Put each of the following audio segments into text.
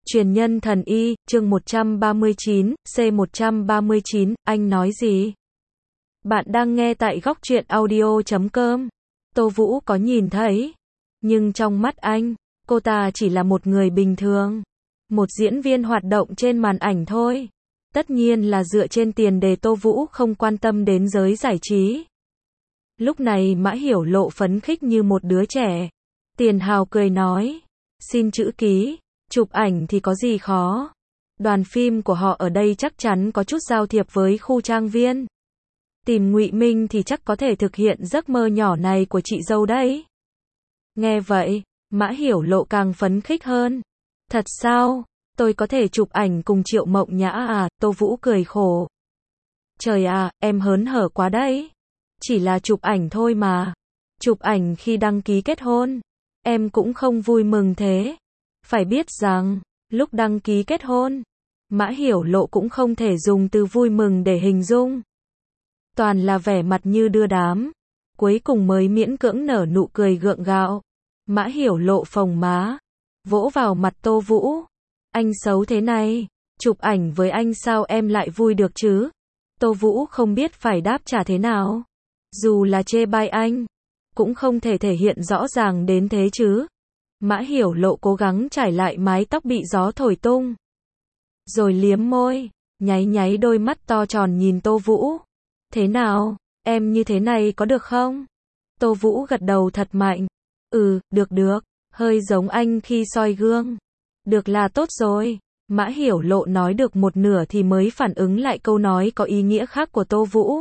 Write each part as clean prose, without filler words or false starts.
Truyền nhân thần y, chương 139, C139, anh nói gì? Bạn đang nghe tại góc truyện audio.com. Tô Vũ có nhìn thấy, nhưng trong mắt anh, cô ta chỉ là một người bình thường. Một diễn viên hoạt động trên màn ảnh thôi. Tất nhiên là dựa trên tiền đề Tô Vũ không quan tâm đến giới giải trí. Lúc này Mã Hiểu Lộ phấn khích như một đứa trẻ. Tiền Hào cười nói, xin chữ ký. Chụp ảnh thì có gì khó. Đoàn phim của họ ở đây chắc chắn có chút giao thiệp với khu trang viên. Tìm Ngụy Minh thì chắc có thể thực hiện giấc mơ nhỏ này của chị dâu đấy. Nghe vậy, Mã Hiểu Lộ càng phấn khích hơn. Thật sao? Tôi có thể chụp ảnh cùng Triệu Mộng Nhã à? Tô Vũ cười khổ. Trời à, em hớn hở quá đấy. Chỉ là chụp ảnh thôi mà. Chụp ảnh khi đăng ký kết hôn. Em cũng không vui mừng thế. Phải biết rằng, lúc đăng ký kết hôn, Mã Hiểu Lộ cũng không thể dùng từ vui mừng để hình dung. Toàn là vẻ mặt như đưa đám. Cuối cùng mới miễn cưỡng nở nụ cười gượng gạo. Mã Hiểu Lộ phồng má, vỗ vào mặt Tô Vũ. Anh xấu thế này, chụp ảnh với anh sao em lại vui được chứ? Tô Vũ không biết phải đáp trả thế nào. Dù là chê bai anh, cũng không thể thể hiện rõ ràng đến thế chứ. Mã Hiểu Lộ cố gắng trải lại mái tóc bị gió thổi tung. Rồi liếm môi, nháy nháy đôi mắt to tròn nhìn Tô Vũ. Thế nào, em như thế này có được không? Tô Vũ gật đầu thật mạnh. Được được, hơi giống anh khi soi gương. Được là tốt rồi. Mã Hiểu Lộ nói được một nửa thì mới phản ứng lại câu nói có ý nghĩa khác của Tô Vũ.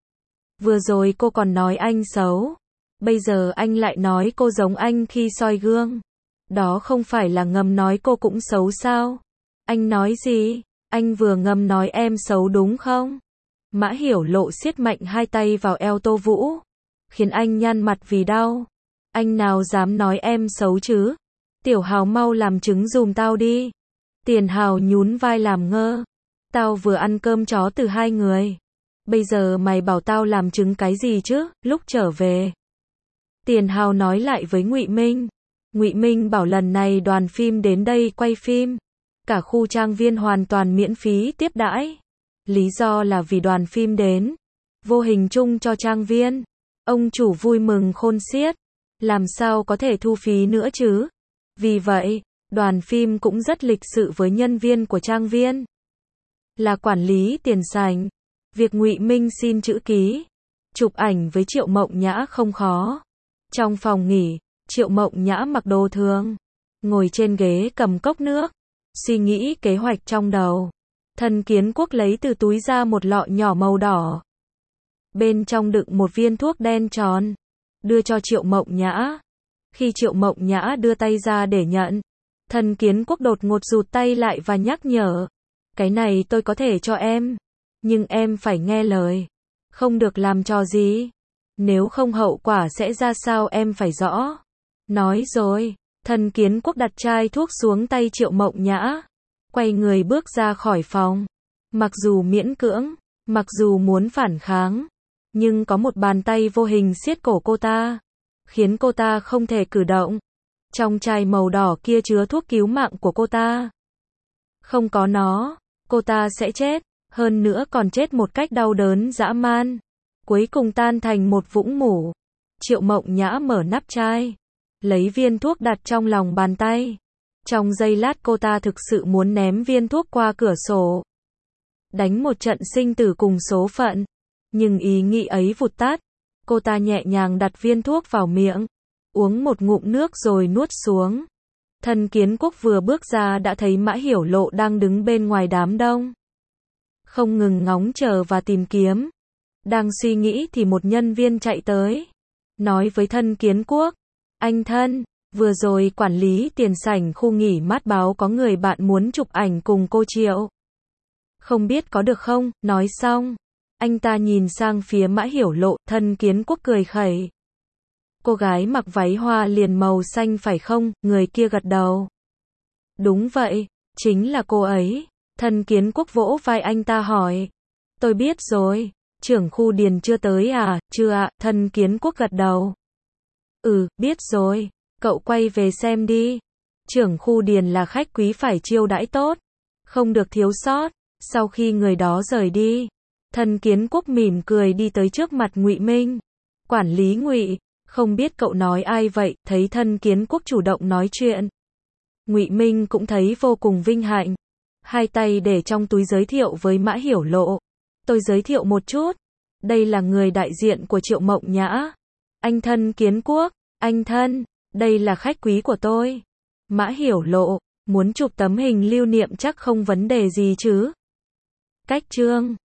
Vừa rồi cô còn nói anh xấu. Bây giờ anh lại nói cô giống anh khi soi gương. Đó không phải là ngầm nói cô cũng xấu sao? Anh nói gì? Anh vừa ngầm nói em xấu đúng không? Mã Hiểu Lộ siết mạnh hai tay vào eo Tô Vũ, khiến anh nhăn mặt vì đau. Anh nào dám nói em xấu chứ? Tiểu Hào mau làm chứng dùm tao đi. Tiền Hào nhún vai làm ngơ. Tao vừa ăn cơm chó từ hai người. Bây giờ mày bảo tao làm chứng cái gì chứ? Lúc trở về, Tiền Hào nói lại với Ngụy Minh. Ngụy Minh bảo lần này đoàn phim đến đây quay phim, cả khu trang viên hoàn toàn miễn phí tiếp đãi. Lý do là vì đoàn phim đến, vô hình chung cho trang viên. Ông chủ vui mừng khôn xiết, làm sao có thể thu phí nữa chứ? Vì vậy, đoàn phim cũng rất lịch sự với nhân viên của trang viên. Là quản lý tiền sảnh, việc Ngụy Minh xin chữ ký, chụp ảnh với Triệu Mộng Nhã không khó. Trong phòng nghỉ, Triệu Mộng Nhã mặc đồ thường, ngồi trên ghế cầm cốc nước, suy nghĩ kế hoạch trong đầu. Thân Kiến Quốc lấy từ túi ra một lọ nhỏ màu đỏ. Bên trong đựng một viên thuốc đen tròn, đưa cho Triệu Mộng Nhã. Khi Triệu Mộng Nhã đưa tay ra để nhận, Thân Kiến Quốc đột ngột rụt tay lại và nhắc nhở. Cái này tôi có thể cho em, nhưng em phải nghe lời. Không được làm trò gì. Nếu không hậu quả sẽ ra sao em phải rõ. Nói rồi, Thân Kiến Quốc đặt chai thuốc xuống tay Triệu Mộng Nhã. Quay người bước ra khỏi phòng. Mặc dù miễn cưỡng, mặc dù muốn phản kháng, nhưng có một bàn tay vô hình siết cổ cô ta, khiến cô ta không thể cử động. Trong chai màu đỏ kia chứa thuốc cứu mạng của cô ta. Không có nó, cô ta sẽ chết, hơn nữa còn chết một cách đau đớn dã man. Cuối cùng tan thành một vũng mủ. Triệu Mộng Nhã mở nắp chai, lấy viên thuốc đặt trong lòng bàn tay. Trong giây lát cô ta thực sự muốn ném viên thuốc qua cửa sổ. Đánh một trận sinh tử cùng số phận. Nhưng ý nghĩ ấy vụt tắt. Cô ta nhẹ nhàng đặt viên thuốc vào miệng, uống một ngụm nước rồi nuốt xuống. Thân Kiến Quốc vừa bước ra đã thấy Mã Hiểu Lộ đang đứng bên ngoài đám đông, không ngừng ngóng chờ và tìm kiếm. Đang suy nghĩ thì một nhân viên chạy tới, nói với Thân Kiến Quốc. Anh Thân, vừa rồi quản lý tiền sảnh khu nghỉ mát báo có người bạn muốn chụp ảnh cùng cô Triệu. Không biết có được không? Nói xong, anh ta nhìn sang phía Mã Hiểu Lộ. Thân Kiến Quốc cười khẩy. Cô gái mặc váy hoa liền màu xanh phải không? Người kia gật đầu. Đúng vậy, chính là cô ấy. Thân Kiến Quốc vỗ vai anh ta hỏi. Tôi biết rồi. Trưởng khu Điền chưa tới à? Chưa ạ. Thân Kiến Quốc gật đầu. Biết rồi. Cậu quay về xem đi. Trưởng khu điền là khách quý phải chiêu đãi tốt, không được thiếu sót. Sau khi người đó rời đi, Thân Kiến Quốc mỉm cười đi tới trước mặt Ngụy Minh. Quản lý Ngụy, không biết cậu nói ai vậy? Thấy Thân Kiến Quốc chủ động nói chuyện, Ngụy Minh cũng thấy vô cùng vinh hạnh. Hai tay để trong túi giới thiệu với Mã Hiểu Lộ. Tôi giới thiệu một chút. Đây là người đại diện của Triệu Mộng Nhã. Anh Thân Kiến Quốc, anh Thân, đây là khách quý của tôi. Mã Hiểu Lộ, muốn chụp tấm hình lưu niệm chắc không vấn đề gì chứ? Cách trương.